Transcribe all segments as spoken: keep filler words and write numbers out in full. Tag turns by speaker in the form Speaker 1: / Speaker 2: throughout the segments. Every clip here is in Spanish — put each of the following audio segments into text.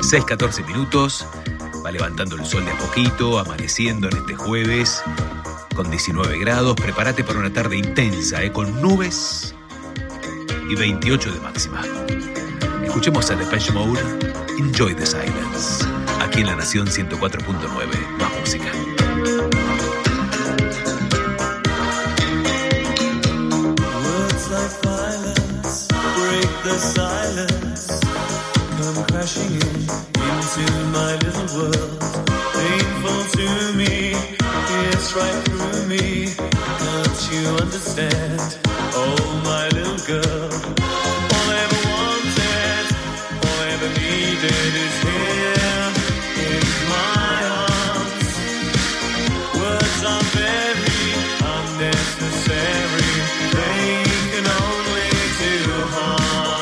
Speaker 1: seis catorce minutos, va levantando el sol de a poquito, amaneciendo en este jueves con diecinueve grados. Prepárate para una tarde intensa, ¿eh? Con nubes y veintiocho de máxima. Escuchemos a Depeche Mode, Enjoy the Silence, aquí en La Nación ciento cuatro punto nueve, más música.
Speaker 2: Words like violence break the silence, come crashing in into my little world. Painful to me, it's right through me. Can't you understand? Oh, my little girl. All I ever wanted, all I ever needed is here in my arms. Words are very unnecessary. They can only do harm.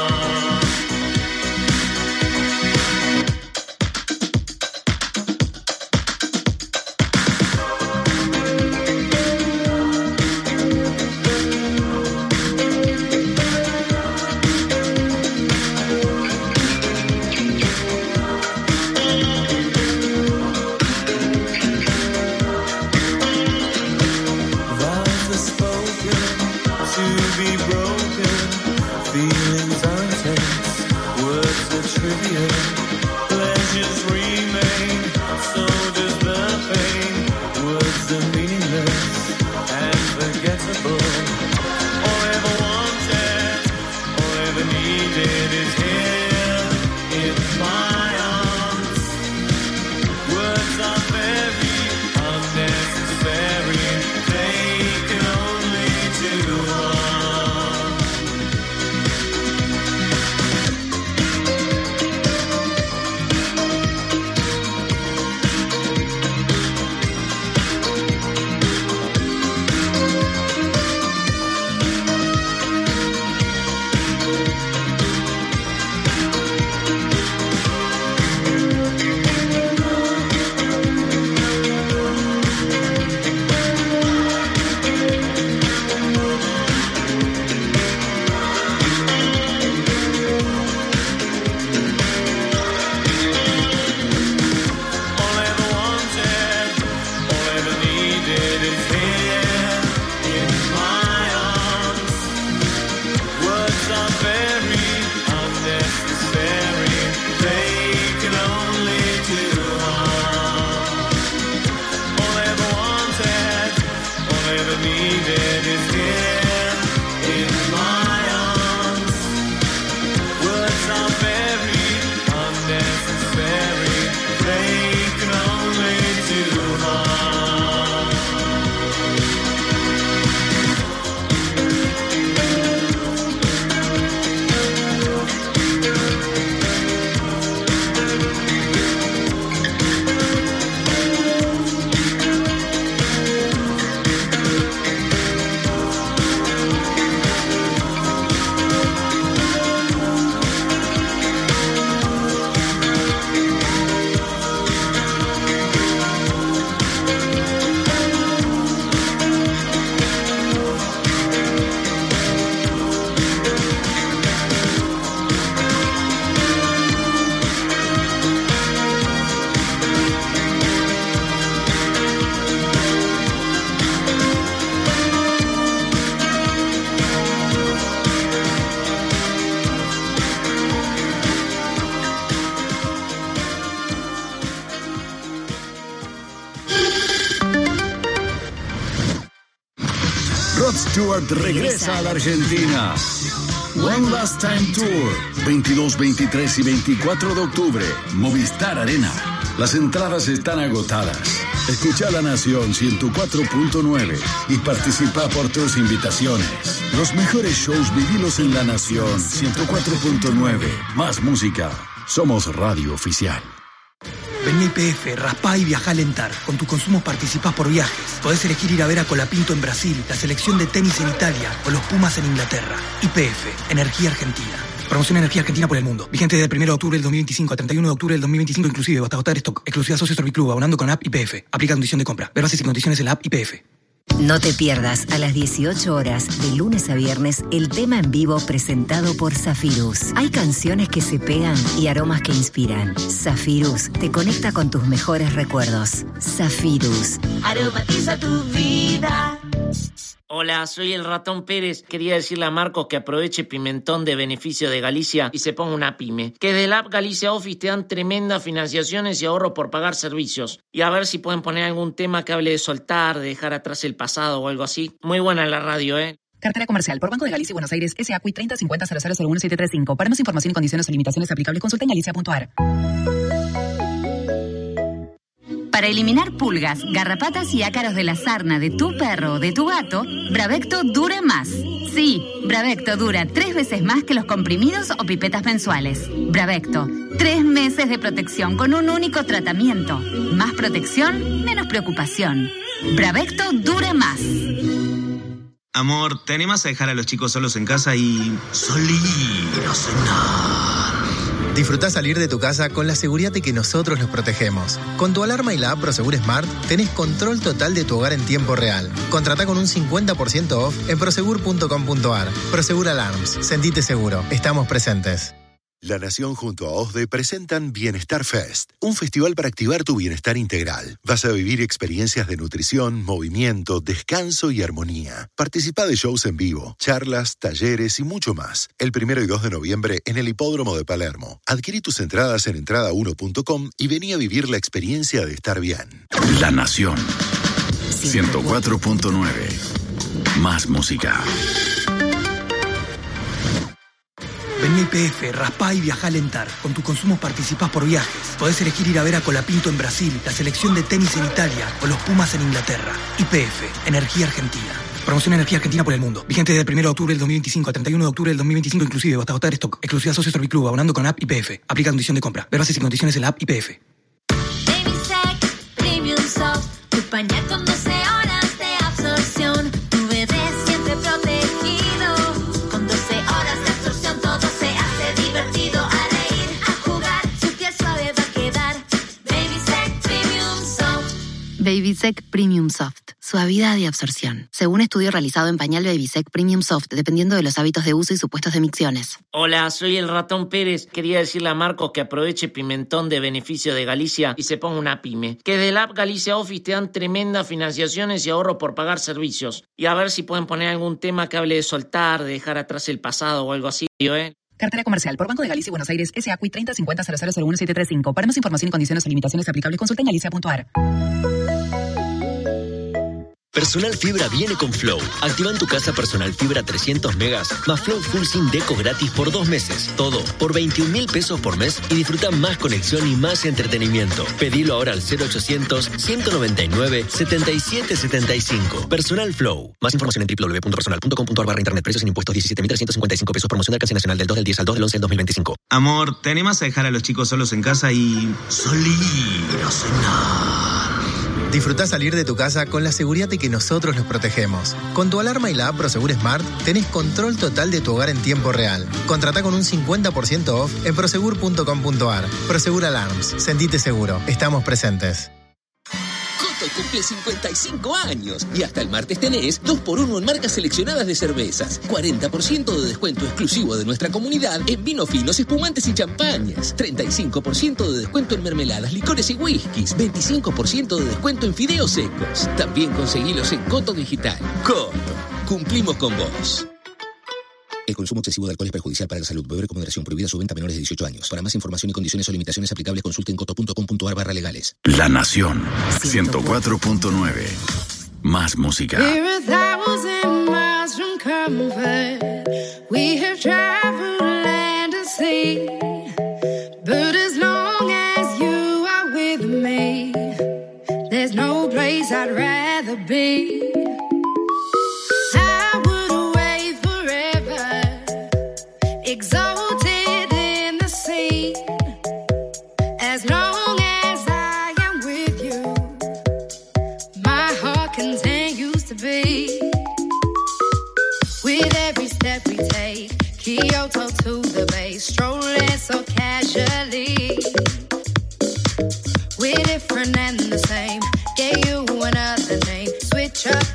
Speaker 3: Stewart regresa a la Argentina. One Last Time Tour, veintidós, veintitrés y veinticuatro de octubre, Movistar Arena. Las entradas están agotadas. Escucha La Nación ciento cuatro punto nueve y participa por tus invitaciones. Los mejores shows vivilos en La Nación ciento cuatro punto nueve. Más música. Somos Radio Oficial.
Speaker 4: Vení a I P F, raspá y viajá a Alentar. Con tus consumos participás por viajes. Podés elegir ir a ver a Colapinto en Brasil, la selección de tenis en Italia o los Pumas en Inglaterra. I P F, Energía Argentina. Promoción Energía Argentina por el mundo. Vigente desde el primero de octubre del dos mil veinticinco a treinta y uno de octubre del dos mil veinticinco inclusive, hasta agotar stock. Exclusiva Socio Serviclub, abonando con app I P F. Aplica condición de compra. Ver bases y condiciones en la app I P F.
Speaker 5: No te pierdas a las dieciocho horas, de lunes a viernes, el tema en vivo presentado por Zafirus. Hay canciones que se pegan y aromas que inspiran. Zafirus te conecta con tus mejores recuerdos. Zafirus.
Speaker 6: Aromatiza tu vida.
Speaker 7: Hola, soy el Ratón Pérez. Quería decirle a Marcos que aproveche Pimentón de beneficio de Galicia y se ponga una pyme. Que del app Galicia Office te dan tremendas financiaciones y ahorro por pagar servicios. Y a ver si pueden poner algún tema que hable de soltar, de dejar atrás el pasado o algo así. Muy buena la radio, ¿eh?
Speaker 8: Cartera comercial por Banco de Galicia y Buenos Aires, S A C U I treinta cincuenta cero cero cero uno siete tres cinco. Para más información y condiciones o limitaciones aplicables, consulta en galicia punto a r.
Speaker 9: Para eliminar pulgas, garrapatas y ácaros de la sarna de tu perro o de tu gato, Bravecto dura más. Sí, Bravecto dura tres veces más que los comprimidos o pipetas mensuales. Bravecto, tres meses de protección con un único tratamiento. Más protección, menos preocupación. Bravecto dura más.
Speaker 10: Amor, ¿te animas a dejar a los chicos solos en casa y salir a cenar?
Speaker 11: Disfrutá salir de tu casa con la seguridad de que nosotros los protegemos. Con tu alarma y la app Prosegur Smart tenés control total de tu hogar en tiempo real. Contratá con un cincuenta por ciento off en prosegur punto com punto a r. Prosegur Alarms. Sentite seguro. Estamos presentes.
Speaker 12: La Nación junto a OSDE presentan Bienestar Fest, un festival para activar tu bienestar integral. Vas a vivir experiencias de nutrición, movimiento, descanso y armonía. Participa de shows en vivo, charlas, talleres y mucho más. El primero y dos de noviembre en el Hipódromo de Palermo. Adquirí tus entradas en entrada uno punto com y vení a vivir la experiencia de estar bien.
Speaker 3: La Nación ciento cuatro punto nueve. Más música.
Speaker 4: Vení a Y P F, raspá y viajá a alentar. Con tus consumos participás por viajes. Podés elegir ir a ver a Colapinto en Brasil, la selección de tenis en Italia o los Pumas en Inglaterra. Y P F, Energía Argentina. Promoción Energía Argentina por el mundo. Vigente desde el primero de octubre del dos mil veinticinco al treinta y uno de octubre del dos mil veinticinco inclusive, hasta agotar stock. Exclusiva Socio Serviclub, abonando con app Y P F. Aplica condición de compra. Ver bases y condiciones en la app Y P F.
Speaker 6: Baby Premium Soft, tu pañal con doce horas de absorción. Tu bebé siempre protegido. Con doce horas de absorción todo se hace divertido. A reír, a jugar, su piel suave va a quedar. Babysec Premium Soft.
Speaker 9: Babysec Premium Soft. Suavidad y absorción. Según estudio realizado en pañal Babysec Premium Soft, dependiendo de los hábitos de uso y supuestos de micciones.
Speaker 7: Hola, soy el Ratón Pérez. Quería decirle a Marcos que aproveche Pimentón de beneficio de Galicia y se ponga una pyme. Que del app Galicia Office te dan tremendas financiaciones y ahorro por pagar servicios. Y a ver si pueden poner algún tema que hable de soltar, de dejar atrás el pasado o algo así, ¿eh?
Speaker 8: Cartera comercial por Banco de Galicia y Buenos Aires, S A C U I treinta cincuenta cero cero cero uno siete tres cinco. Para más información y condiciones o limitaciones aplicables, consulta en galicia punto a r.
Speaker 13: Personal Fibra viene con Flow. Activa en tu casa Personal Fibra trescientos megas más Flow Full Sin Deco gratis por dos meses. Todo por veintiún mil pesos por mes y disfruta más conexión y más entretenimiento. Pedilo ahora al cero ochocientos, ciento noventa y nueve, setenta y siete setenta y cinco. Personal Flow. Más información en doble u doble u doble u punto personal punto com punto a r barra internet. Precios sin impuestos diecisiete mil trescientos cincuenta y cinco pesos. Promoción de alcance nacional del dos del diez al dos del once del dos mil veinticinco.
Speaker 10: Amor, ¿te animas a dejar a los chicos solos en casa y salir a cenar?
Speaker 11: Disfrutá salir de tu casa con la seguridad de que nosotros los protegemos. Con tu alarma y la app Prosegur Smart tenés control total de tu hogar en tiempo real. Contratá con un cincuenta por ciento off en prosegur punto com punto a r. Prosegur Alarms. Sentite seguro. Estamos presentes.
Speaker 14: Coto cumple cincuenta y cinco años y hasta el martes tenés dos por uno en marcas seleccionadas de cervezas, cuarenta por ciento de descuento exclusivo de nuestra comunidad en vinos finos, espumantes y champañas, treinta y cinco por ciento de descuento en mermeladas, licores y whiskies, veinticinco por ciento de descuento en fideos secos. También conseguilos en Coto Digital. Coto, cumplimos con vos. El consumo excesivo de alcohol es perjudicial para la salud. Beber con moderación. Prohibida su venta a menores de dieciocho años. Para más información y condiciones o limitaciones aplicables, consulten coto punto com punto a r barra legales.
Speaker 3: La Nación ciento cuatro punto nueve. Más música.
Speaker 2: We're a thousand miles from comfort. We have traveled land and sea. But as long as you are with me, there's no place I'd rather be. Exalted in the sea, as long as I am with you, my heart continues to beat. With every step we take, Kyoto to the bay, strolling so casually. We're different and the same, gave you another name, switch up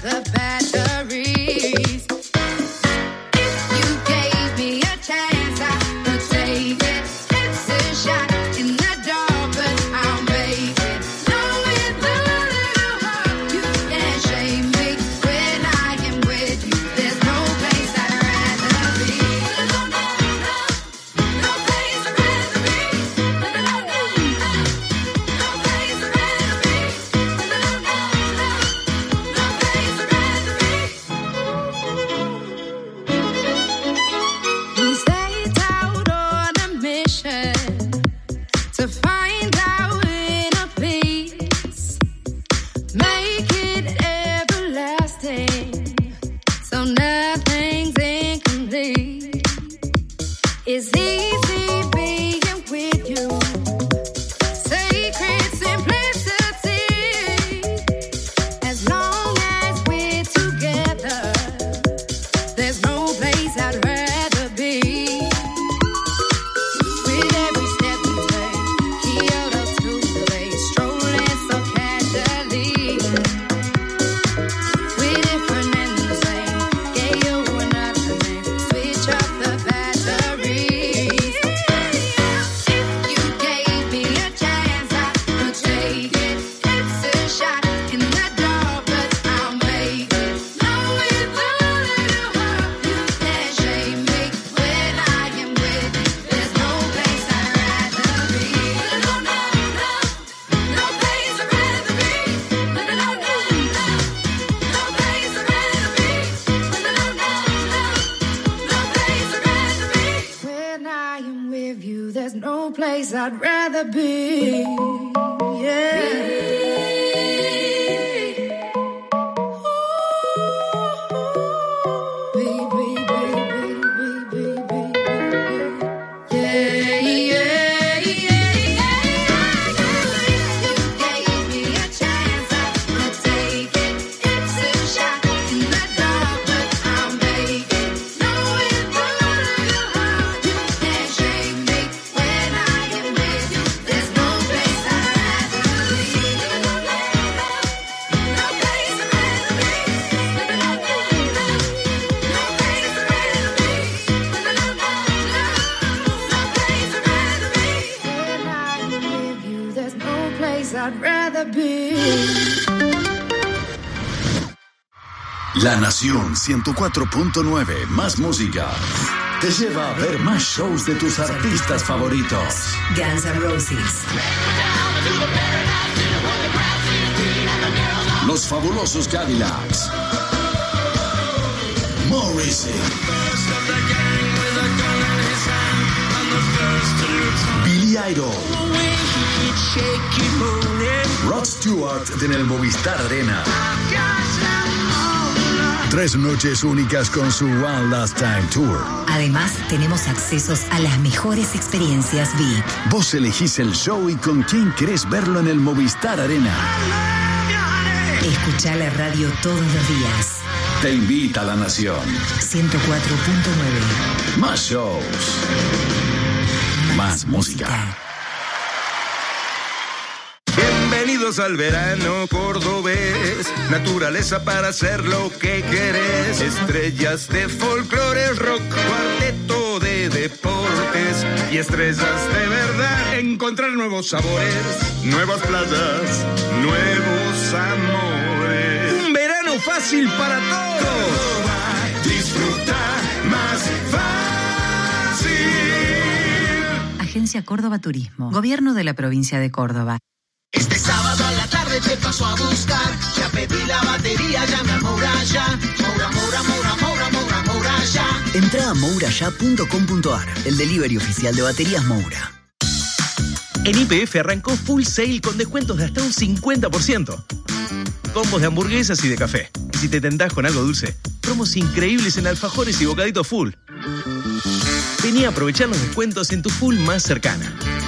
Speaker 2: place I'd rather be. Yeah.
Speaker 3: La Nación ciento cuatro punto nueve, más música, te lleva a ver más shows de tus artistas favoritos.
Speaker 5: Guns N' Roses,
Speaker 3: Los Fabulosos Cadillacs, Morrissey, Billy Idol, Rod Stewart en el Movistar Arena. Tres noches únicas con su One Last Time Tour.
Speaker 5: Además, tenemos accesos a las mejores experiencias V I P.
Speaker 3: Vos elegís el show y con quién querés verlo en el Movistar Arena.
Speaker 5: Escuchá la radio todos los días.
Speaker 3: Te invita a La Nación.
Speaker 5: ciento cuatro punto nueve.
Speaker 3: Más shows. Más, Más música. música.
Speaker 15: Bienvenidos al verano cordobés, naturaleza para hacer lo que querés, estrellas de folclore, rock, cuarteto de deportes y estrellas de verdad. Encontrar nuevos sabores, nuevas playas, nuevos amores. Un verano fácil para todos. Córdoba, disfruta más fácil.
Speaker 8: Agencia Córdoba Turismo, Gobierno de la Provincia de Córdoba.
Speaker 16: Este sábado a la tarde te paso a buscar. Ya pedí la batería, llame a Moura ya. Moura, Moura, Moura, Moura, Moura, Moura ya.
Speaker 17: Entra a moura ya punto com punto ar, el delivery oficial de baterías Moura.
Speaker 10: En Y P F arrancó Full Sale con descuentos de hasta un cincuenta por ciento. Combos de hamburguesas y de café. Si te tentás con algo dulce, promos increíbles en alfajores y bocaditos Full. Vení a aprovechar los descuentos en tu Full más cercana.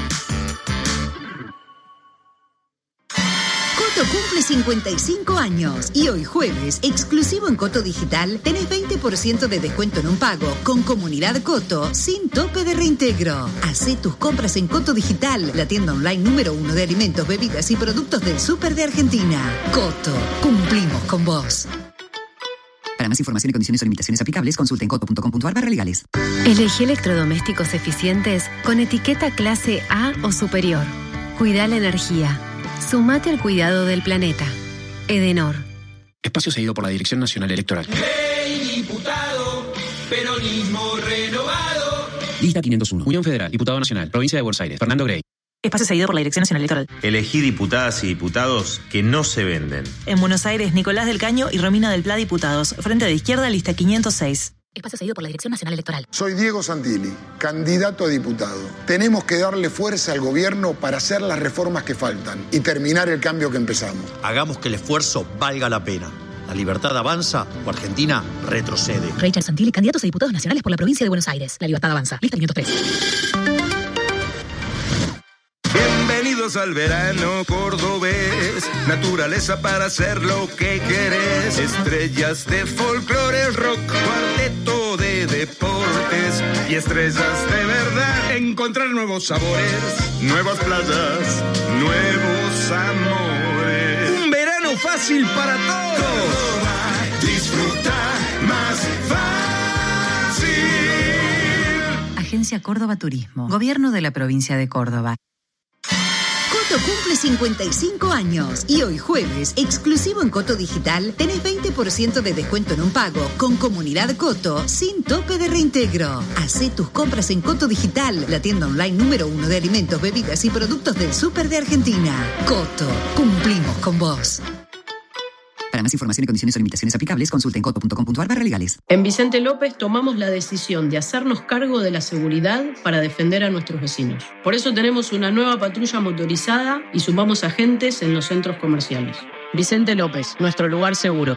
Speaker 18: Coto cumple cincuenta y cinco años y hoy jueves, exclusivo en Coto Digital, tenés veinte por ciento de descuento en un pago con Comunidad Coto sin tope de reintegro. Hacé tus compras en Coto Digital, la tienda online número uno de alimentos, bebidas y productos del súper de Argentina. Coto, cumplimos con vos.
Speaker 8: Para más información y condiciones o limitaciones aplicables, consulta en coto punto com punto ar barra legales.
Speaker 19: Elegí electrodomésticos eficientes con etiqueta clase A o superior. Cuida la energía. Sumate al cuidado del planeta. Edenor.
Speaker 20: Espacio cedido por la Dirección Nacional Electoral.
Speaker 16: Hey, diputado, peronismo renovado.
Speaker 20: Lista quinientos uno. Unión Federal. Diputado Nacional. Provincia de Buenos Aires. Fernando Grey.
Speaker 21: Espacio cedido por la Dirección Nacional Electoral.
Speaker 22: Elegí diputadas y diputados que no se venden.
Speaker 21: En Buenos Aires, Nicolás del Caño y Romina del Pla, diputados. Frente de Izquierda, lista quinientos seis.
Speaker 23: Espacio cedido por la Dirección Nacional Electoral.
Speaker 24: Soy Diego Santilli, candidato a diputado. Tenemos que darle fuerza al gobierno para hacer las reformas que faltan y terminar el cambio que empezamos.
Speaker 25: Hagamos que el esfuerzo valga la pena. La libertad avanza o Argentina retrocede.
Speaker 23: Rachel Santilli, candidatos a diputados nacionales por la provincia de Buenos Aires. La libertad avanza. Lista quinientos tres.
Speaker 15: Bienvenidos al verano cordobés, naturaleza para hacer lo que querés, estrellas de folclore, rock, cuarteto de deportes y estrellas de verdad. Encontrar nuevos sabores, nuevas playas, nuevos amores. Un verano fácil para todos. Córdoba, disfruta más fácil.
Speaker 8: Agencia Córdoba Turismo. Gobierno de la provincia de Córdoba.
Speaker 18: Coto cumple cincuenta y cinco años y hoy jueves, exclusivo en Coto Digital, tenés veinte por ciento de descuento en un pago con Comunidad Coto sin tope de reintegro. Hacé tus compras en Coto Digital, la tienda online número uno de alimentos, bebidas y productos del súper de Argentina. Coto, cumplimos con vos.
Speaker 8: Para más información y condiciones o limitaciones aplicables, consulta en coto punto com punto ar barra legales.
Speaker 26: En Vicente López tomamos la decisión de hacernos cargo de la seguridad para defender a nuestros vecinos. Por eso tenemos una nueva patrulla motorizada y sumamos agentes en los centros comerciales. Vicente López, nuestro lugar seguro.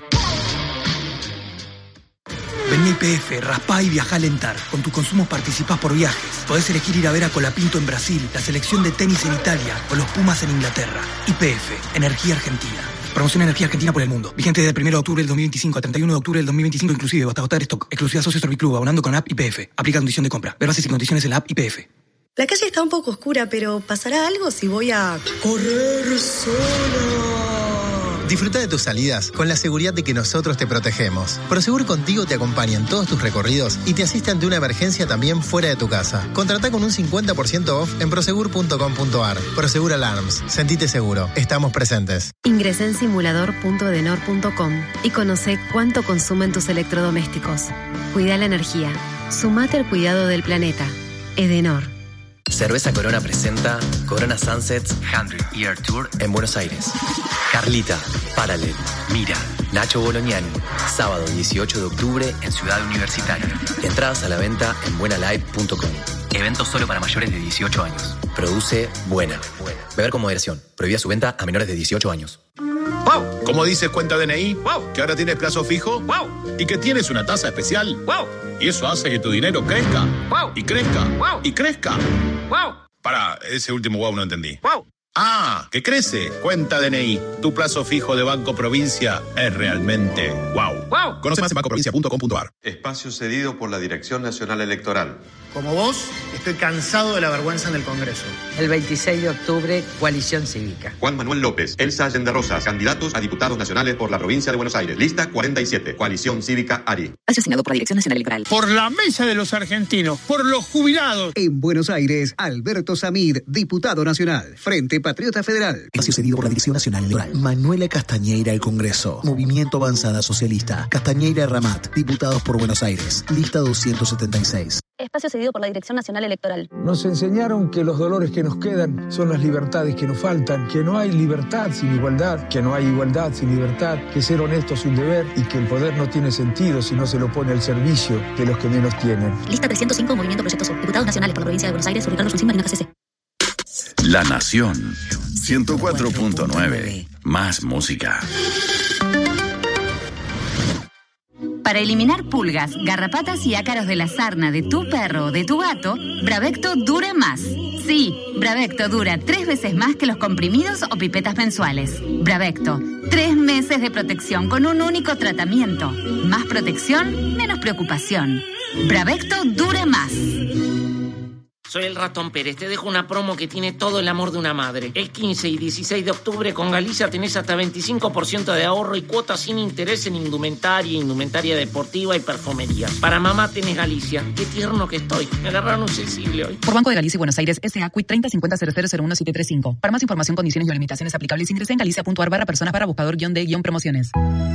Speaker 4: Vení a Y P F, raspá y viajá a Alentar. Con tus consumos participás por viajes. Podés elegir ir a ver a Colapinto en Brasil, la selección de tenis en Italia o los Pumas en Inglaterra. Y P F, Energía Argentina. Promoción Energía Argentina por el mundo. Vigente desde el primero de octubre del dos mil veinticinco a treinta y uno de octubre del dos mil veinticinco inclusive, hasta agotar stock. Exclusiva Socio Serviclub, abonando con app Y P F. Aplica condición de compra. Ver bases y condiciones en la app Y P F.
Speaker 27: La calle está un poco oscura, pero ¿pasará algo si voy a correr sola?
Speaker 11: Disfruta de tus salidas con la seguridad de que nosotros te protegemos. Prosegur Contigo te acompaña en todos tus recorridos y te asiste ante una emergencia también fuera de tu casa. Contratá con un cincuenta por ciento off en prosegur punto com punto ar. Prosegur Alarms. Sentite seguro. Estamos presentes.
Speaker 19: Ingresá en simulador punto edenor punto com y conoce cuánto consumen tus electrodomésticos. Cuida la energía. Sumate al cuidado del planeta. Edenor.
Speaker 13: Cerveza Corona presenta Corona Sunsets cien Year Tour en Buenos Aires. Carlita, Paralel, Mira, Nacho Bolognani. Sábado dieciocho de octubre en Ciudad Universitaria. Entradas a la venta en buena live punto com. Evento solo para mayores de dieciocho años. Produce Buena. Beber con moderación. Prohibida su venta a menores de dieciocho años.
Speaker 28: ¡Wow! ¿Cómo dices cuenta D N I? ¡Wow! ¿Que ahora tienes plazo fijo? ¡Wow! ¿Y que tienes una tasa especial? ¡Wow! Y eso hace que tu dinero crezca. ¡Wow! Y crezca. ¡Wow! Y crezca. ¡Wow! Pará, ese último wow no entendí. ¡Wow! Ah, que crece. Cuenta D N I. Tu plazo fijo de Banco Provincia es realmente wow. ¡Wow! Conoce más en banco provincia punto com punto ar.
Speaker 29: Espacio cedido por la Dirección Nacional Electoral.
Speaker 30: Como vos, estoy cansado de la vergüenza en el Congreso.
Speaker 31: El veintiséis de octubre, Coalición Cívica.
Speaker 29: Juan Manuel López, Elsa Allende Rosas, candidatos a diputados nacionales por la provincia de Buenos Aires. Lista cuarenta y siete, Coalición Cívica Ari.
Speaker 8: Asesinado por la Dirección Nacional Electoral.
Speaker 32: Por la mesa de los argentinos, por los jubilados.
Speaker 33: En Buenos Aires, Alberto Samid, diputado nacional, Frente Patriota Federal.
Speaker 34: Espacio cedido por la Dirección Nacional Electoral. Manuela Castañeira al Congreso. Movimiento Avanzada Socialista. Castañeira Ramat, diputados por Buenos Aires. Lista doscientos setenta y seis.
Speaker 23: Espacio cedido por la Dirección Nacional Electoral.
Speaker 35: Nos enseñaron que los dolores que nos quedan son las libertades que nos faltan, que no hay libertad sin igualdad, que no hay igualdad sin libertad, que ser honesto es un deber y que el poder no tiene sentido si no se lo pone al servicio de los que menos tienen.
Speaker 23: Lista trescientos cinco, Movimiento Proyecto Sur. Diputados nacionales por la provincia de Buenos Aires, Ricardo Fulcín, Marina G C C.
Speaker 3: La Nación. ciento cuatro punto nueve. Más música.
Speaker 9: Para eliminar pulgas, garrapatas y ácaros de la sarna de tu perro o de tu gato, Bravecto dura más. Sí, Bravecto dura tres veces más que los comprimidos o pipetas mensuales. Bravecto, tres meses de protección con un único tratamiento. Más protección, menos preocupación. Bravecto dura más.
Speaker 1: Soy el Ratón Pérez, te dejo una promo que tiene todo el amor de una madre. El quince y dieciséis de octubre con Galicia tenés hasta veinticinco por ciento de ahorro y cuotas sin interés en indumentaria, indumentaria deportiva y perfumería. Para mamá tenés Galicia. Qué tierno que estoy. Me agarraron un sensible hoy.
Speaker 8: Por Banco de Galicia y Buenos Aires, S A C U I treinta cincuenta cero cero cero uno siete tres cinco. Para más información, condiciones y limitaciones aplicables, ingresa en galicia.ar barra personas para buscador guión de guión promociones.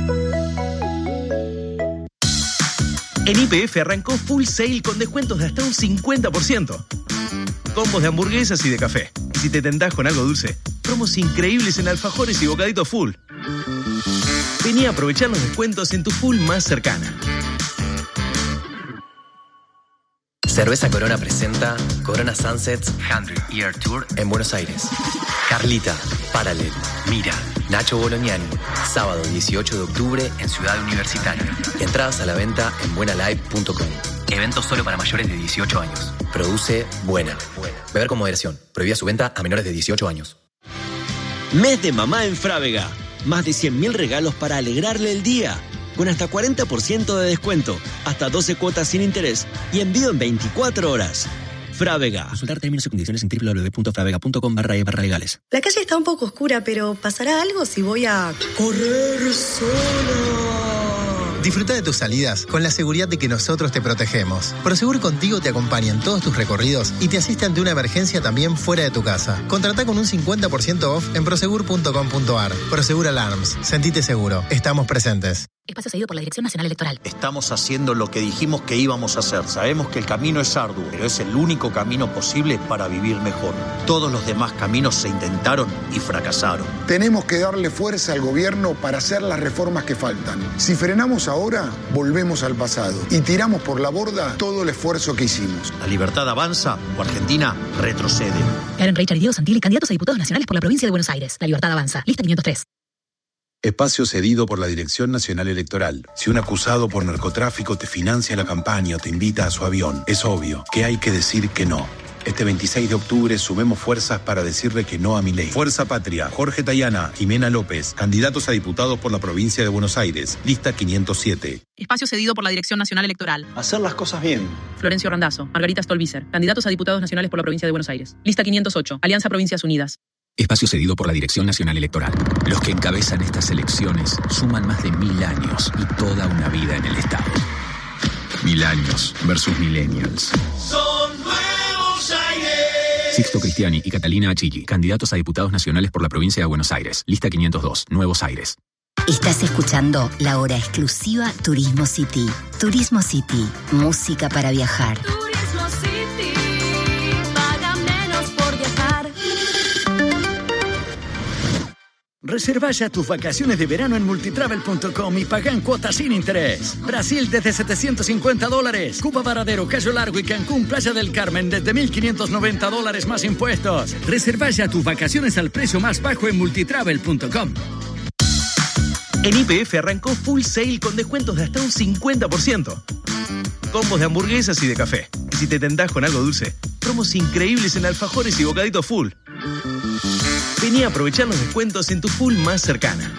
Speaker 2: En Y P F arrancó Full Sale con descuentos de hasta un cincuenta por ciento. Combos de hamburguesas y de café. Y si te tentás con algo dulce, promos increíbles en alfajores y bocaditos Full. Vení a aprovechar los descuentos en tu Full más cercana.
Speaker 5: Cerveza Corona presenta Corona Sunsets cien Year Tour en Buenos Aires. Carlita, Paralel, Mira, Nacho Bolognani. Sábado dieciocho de octubre en Ciudad Universitaria. Entradas a la venta en buena live punto com. Evento solo para mayores de dieciocho años. Produce Buena. Beber con moderación. Prohibida su venta a menores de dieciocho años.
Speaker 13: Mes de mamá en Frávega. Más de cien mil regalos para alegrarle el día. Con hasta cuarenta por ciento de descuento, hasta doce cuotas sin interés y envío en veinticuatro horas. Frávega. Consultar términos y condiciones en doble u doble u doble u punto frávega punto com barra e barra legales.
Speaker 27: La calle está un poco oscura, pero ¿pasará algo si voy a correr sola?
Speaker 11: Disfruta de tus salidas con la seguridad de que nosotros te protegemos. Prosegur Contigo te acompaña en todos tus recorridos y te asiste ante una emergencia también fuera de tu casa. Contratá con un cincuenta por ciento off en prosegur punto com punto ar. Prosegur Alarms. Sentite seguro. Estamos presentes.
Speaker 23: Espacio cedido por la Dirección Nacional Electoral.
Speaker 6: Estamos haciendo lo que dijimos que íbamos a hacer. Sabemos que el camino es arduo, pero es el único camino posible para vivir mejor. Todos los demás caminos se intentaron y fracasaron.
Speaker 7: Tenemos que darle fuerza al gobierno para hacer las reformas que faltan. Si frenamos ahora, volvemos al pasado y tiramos por la borda todo el esfuerzo que hicimos.
Speaker 6: La libertad avanza o Argentina retrocede.
Speaker 23: Karen Reichard y Diego Santilli, candidatos a diputados nacionales por la provincia de Buenos Aires. La libertad avanza. Lista quinientos tres.
Speaker 10: Espacio cedido por la Dirección Nacional Electoral. Si un acusado por narcotráfico te financia la campaña o te invita a su avión, es obvio que hay que decir que no. Este veintiséis de octubre sumemos fuerzas para decirle que no a Milei. Fuerza Patria, Jorge Tayana, Jimena López, candidatos a diputados por la provincia de Buenos Aires. Lista quinientos siete.
Speaker 8: Espacio cedido por la Dirección Nacional Electoral.
Speaker 6: Hacer las cosas bien.
Speaker 8: Florencio Randazzo, Margarita Stolbizer, candidatos a diputados nacionales por la provincia de Buenos Aires. Lista quinientos ocho. Alianza Provincias Unidas.
Speaker 12: Espacio cedido por la Dirección Nacional Electoral. Los que encabezan estas elecciones suman más de mil años y toda una vida en el Estado. Mil años versus millennials.
Speaker 14: Son Nuevos Aires.
Speaker 12: Sixto Cristiani y Catalina Achilli, candidatos a diputados nacionales por la provincia de Buenos Aires. Lista quinientos dos, Nuevos Aires.
Speaker 16: Estás escuchando la hora exclusiva Turismo City. Turismo City, música para viajar.
Speaker 17: Turismo City, paga menos por viajar.
Speaker 20: Reserva ya tus vacaciones de verano en multitravel punto com y paga en cuotas sin interés. Brasil desde setecientos cincuenta dólares. Cuba Varadero, Cayo Largo y Cancún, Playa del Carmen desde mil quinientos noventa dólares más impuestos. Reserva ya tus vacaciones al precio más bajo en multitravel punto com.
Speaker 2: En Y P F arrancó Full Sale con descuentos de hasta un cincuenta por ciento. Combos de hamburguesas y de café. Y si te tentás con algo dulce, promos increíbles en alfajores y bocaditos Full. Vení a aprovechar los descuentos en tu Full más cercana.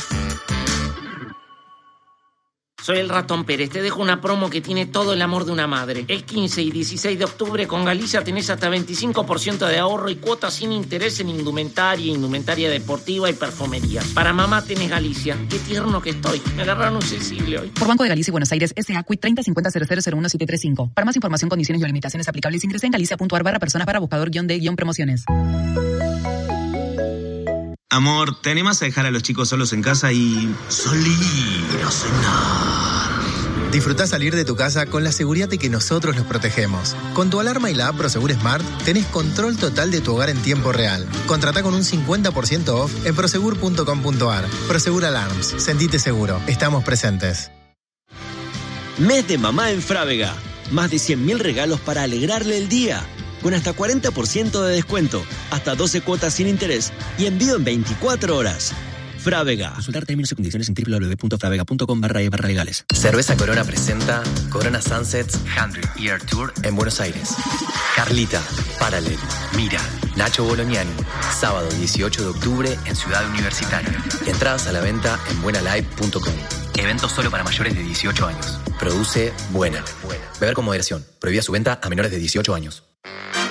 Speaker 1: Soy el Ratón Pérez, te dejo una promo que tiene todo el amor de una madre. El quince y dieciséis de octubre con Galicia tenés hasta veinticinco por ciento de ahorro y cuotas sin interés en indumentaria, indumentaria deportiva y perfumería. Para mamá tenés Galicia. Qué tierno que estoy. Me agarraron un sensible hoy.
Speaker 8: Por Banco de Galicia y Buenos Aires, S A C U I treinta cincuenta cero cero cero uno siete tres cinco. Para más información, condiciones y limitaciones aplicables, ingresa en galicia.ar barra personas para buscador guión de guión promociones.
Speaker 21: Amor, ¿te animas a dejar a los chicos solos en casa y salir a cenar?
Speaker 11: Disfrutá salir de tu casa con la seguridad de que nosotros los protegemos. Con tu alarma y la app Prosegur Smart tenés control total de tu hogar en tiempo real. Contratá con un cincuenta por ciento off en prosegur punto com punto ar. Prosegur Alarms. Sentite seguro. Estamos presentes.
Speaker 13: Mes de mamá en Frávega. Más de cien mil regalos para alegrarle el día. Con hasta cuarenta por ciento de descuento, hasta doce cuotas sin interés y envío en veinticuatro horas. Frávega. Consultar términos y condiciones en doble u doble u doble u punto frávega punto com barra e barra legales.
Speaker 5: Cerveza Corona presenta Corona Sunsets cien Year Tour en Buenos Aires. Carlita, Paralel, Mira, Nacho Bolognani. Sábado dieciocho de octubre en Ciudad Universitaria. Entradas a la venta en buena live punto com. Evento solo para mayores de dieciocho años. Produce Buena. Beber con moderación. Prohibida su venta a menores de dieciocho años.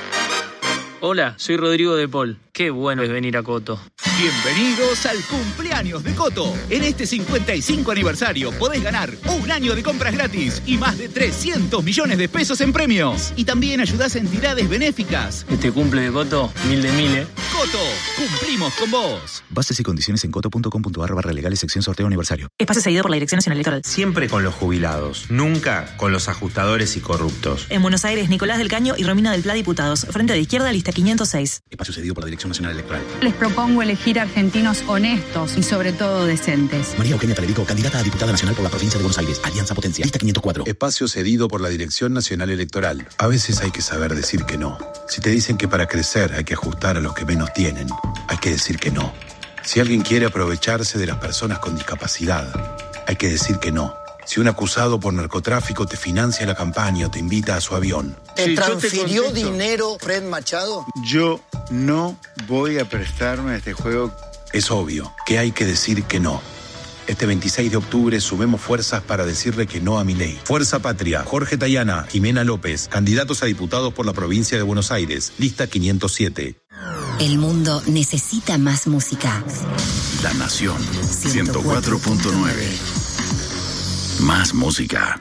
Speaker 4: Hola, soy Rodrigo de Paul. Qué bueno es venir a Coto.
Speaker 15: Bienvenidos al cumpleaños de Coto. En este cincuenta y cinco aniversario podés ganar un año de compras gratis y más de trescientos millones de pesos en premios. Y también ayudás a entidades benéficas.
Speaker 4: Este cumple de Coto, mil de mil, ¿eh?
Speaker 15: Coto, cumplimos con vos.
Speaker 18: Bases y condiciones en coto punto com punto ar barra legales sección sorteo aniversario.
Speaker 8: Espacio cedido por la Dirección Nacional Electoral.
Speaker 19: Siempre con los jubilados, nunca con los ajustadores y corruptos.
Speaker 8: En Buenos Aires, Nicolás del Caño y Romina del Pla, diputados. Frente de izquierda, lista quinientos seis.
Speaker 18: Espacio cedido por la Dirección Nacional Electoral.
Speaker 22: Les propongo elegir argentinos honestos y sobre todo decentes.
Speaker 18: María Eugenia Talerico, candidata a diputada nacional por la provincia de Buenos Aires. Alianza Potencia. Lista quinientos cuatro.
Speaker 10: Espacio cedido por la Dirección Nacional Electoral. A veces hay que saber decir que no. Si te dicen que para crecer hay que ajustar a los que menos tienen, hay que decir que no. Si alguien quiere aprovecharse de las personas con discapacidad, hay que decir que no. Si un acusado por narcotráfico te financia la campaña o te invita a su avión.
Speaker 24: ¿Te transfirió dinero Fred Machado?
Speaker 25: Yo no voy a prestarme a este juego.
Speaker 10: Es obvio que hay que decir que no. Este veintiséis de octubre sumemos fuerzas para decirle que no a Milei. Fuerza Patria, Jorge Tayana, Jimena López, candidatos a diputados por la provincia de Buenos Aires, lista quinientos siete.
Speaker 16: El mundo necesita más música.
Speaker 3: La Nación ciento cuatro punto nueve. Más música.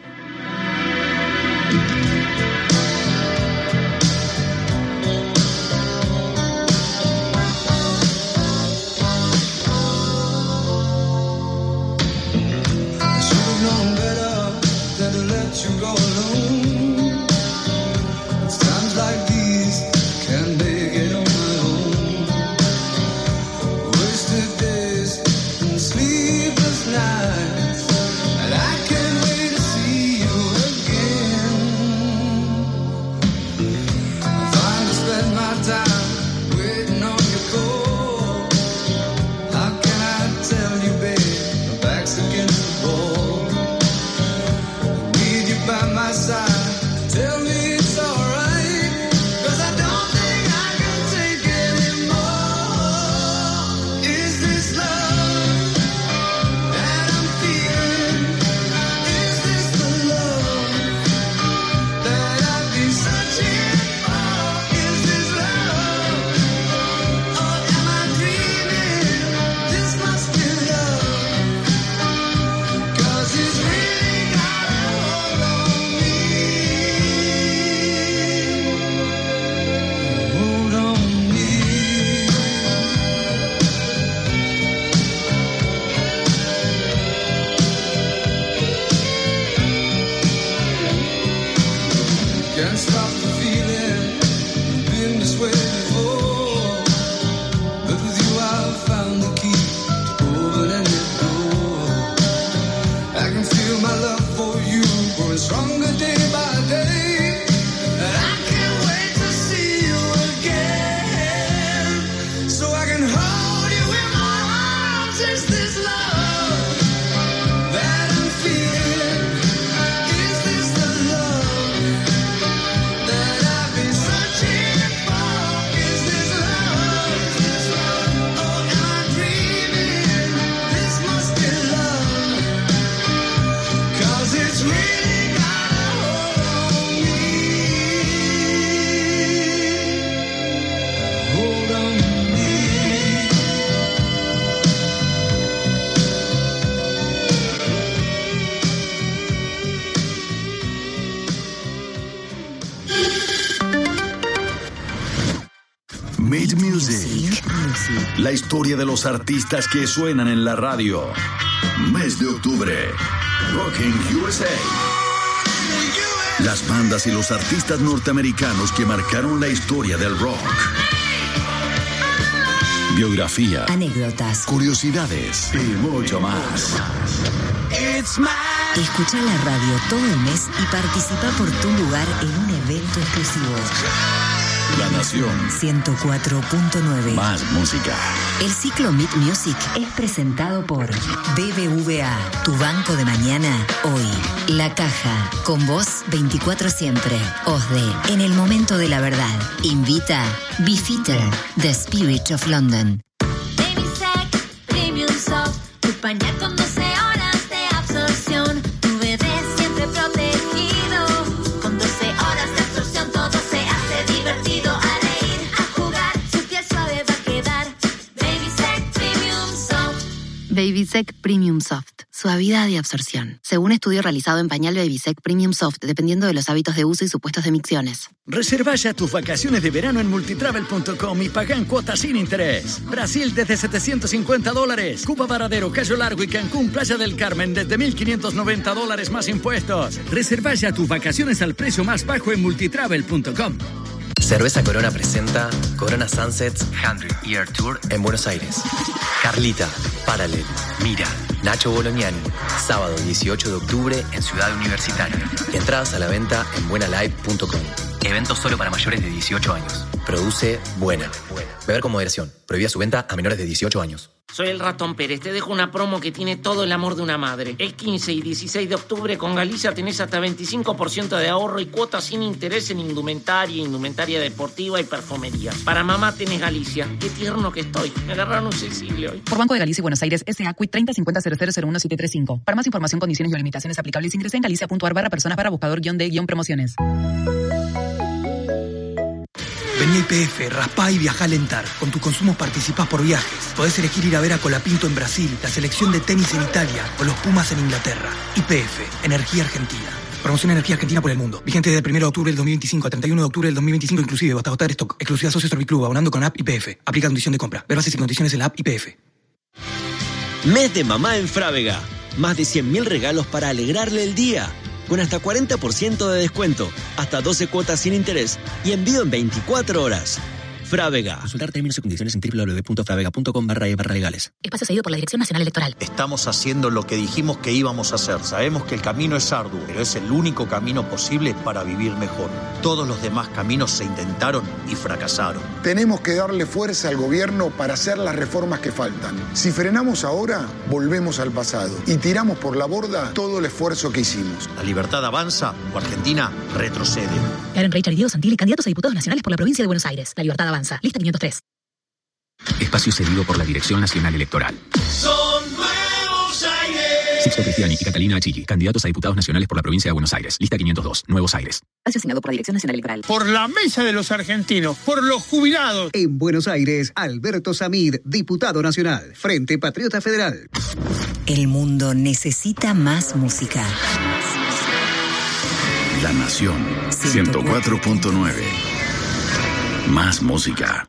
Speaker 3: Made Music. La historia de los artistas que suenan en la radio. Mes de octubre. Rocking U S A. Las bandas y los artistas norteamericanos que marcaron la historia del rock. Biografía,
Speaker 16: anécdotas,
Speaker 3: curiosidades y mucho más.
Speaker 16: Escucha la radio todo el mes y participa por tu lugar en un evento exclusivo.
Speaker 3: La Nación
Speaker 16: ciento cuatro punto nueve.
Speaker 3: Más música.
Speaker 16: El ciclo Meet Music es presentado por B B V A, tu banco de mañana, hoy. La Caja, con vos veinticuatro siempre. OSDE, en el momento de la verdad. Invita Beefeater, The Spirit of London.
Speaker 17: Baby Sec, Premium Soft, tu pañal con doce horas de absorción. Tu bebé siempre protegido, con doce horas de absorción todo se hace divertido. A reír, a
Speaker 16: Babysec Premium Soft. Suavidad y absorción. Según estudio realizado en pañal Babysec Premium Soft, dependiendo de los hábitos de uso y supuestos de micciones.
Speaker 20: Reserva ya tus vacaciones de verano en multitravel punto com y paga en cuotas sin interés. Brasil desde setecientos cincuenta dólares. Cuba, Varadero, Cayo Largo y Cancún, Playa del Carmen desde mil quinientos noventa dólares más impuestos. Reserva ya tus vacaciones al precio más bajo en multitravel punto com.
Speaker 5: Cerveza Corona presenta Corona Sunsets cien Year Tour en Buenos Aires. Carlita, Paralel, Mira, Nacho Bolognani. Sábado dieciocho de octubre en Ciudad Universitaria. Entradas a la venta en buena live punto com. Evento solo para mayores de dieciocho años. Produce Buena. Beber con moderación. Prohibida su venta a menores de dieciocho años.
Speaker 1: Soy el Ratón Pérez, te dejo una promo que tiene todo el amor de una madre. El quince y dieciséis de octubre con Galicia tenés hasta veinticinco por ciento de ahorro y cuotas sin interés en indumentaria, indumentaria deportiva y perfumería. Para mamá tenés Galicia. Qué tierno que estoy. Me agarraron un sensible hoy.
Speaker 8: Por Banco de Galicia y Buenos Aires, S A C U I treinta cincuenta cero cero cero uno siete tres cinco. Para más información, condiciones y limitaciones aplicables, ingresa en galicia punto ar barra personas para buscador guión de guión promociones.
Speaker 6: Vení a I P F, raspá y viajá a Lentar. Con tus consumos participás por viajes. Podés elegir ir a ver a Colapinto en Brasil, la selección de tenis en Italia o los Pumas en Inglaterra. I P F, Energía Argentina. Promoción Energía Argentina por el mundo. Vigente desde el primero de octubre del dos mil veinticinco a treinta y uno de octubre del dos mil veinticinco inclusive, hasta agotar stock. Exclusiva Socio Serviclub, abonando con app I P F. Aplica condición de compra. Ver bases y condiciones en la app I P F.
Speaker 13: Mes de mamá en Frávega. Más de cien mil regalos para alegrarle el día. Con hasta cuarenta por ciento de descuento, hasta doce cuotas sin interés y envío en veinticuatro horas. Frávega.
Speaker 18: Consultar términos y condiciones en doble u doble u doble u punto fravega punto com barra e barra legales.
Speaker 16: Espacio cedido por la Dirección Nacional Electoral.
Speaker 7: Estamos haciendo lo que dijimos que íbamos a hacer. Sabemos que el camino es arduo, pero es el único camino posible para vivir mejor. Todos los demás caminos se intentaron y fracasaron.
Speaker 9: Tenemos que darle fuerza al gobierno para hacer las reformas que faltan. Si frenamos ahora, volvemos al pasado y tiramos por la borda todo el esfuerzo que hicimos.
Speaker 7: La libertad avanza o Argentina retrocede.
Speaker 16: Karen Reichard y Diego Santilli, candidatos a diputados nacionales por la provincia de Buenos Aires. La libertad avanza. Lista quinientos tres.
Speaker 12: Espacio cedido por la Dirección Nacional Electoral.
Speaker 14: Son Nuevos Aires.
Speaker 12: Sixto Cristiani y Catalina Achilli, candidatos a diputados nacionales por la provincia de Buenos Aires. Lista quinientos dos, Nuevos Aires.
Speaker 16: Espacio asignado por la Dirección Nacional Electoral.
Speaker 14: Por la mesa de los argentinos, por los jubilados.
Speaker 23: En Buenos Aires, Alberto Samid, diputado nacional, Frente Patriota Federal.
Speaker 16: El mundo necesita más música.
Speaker 3: La Nación ciento cuatro punto nueve. Más música.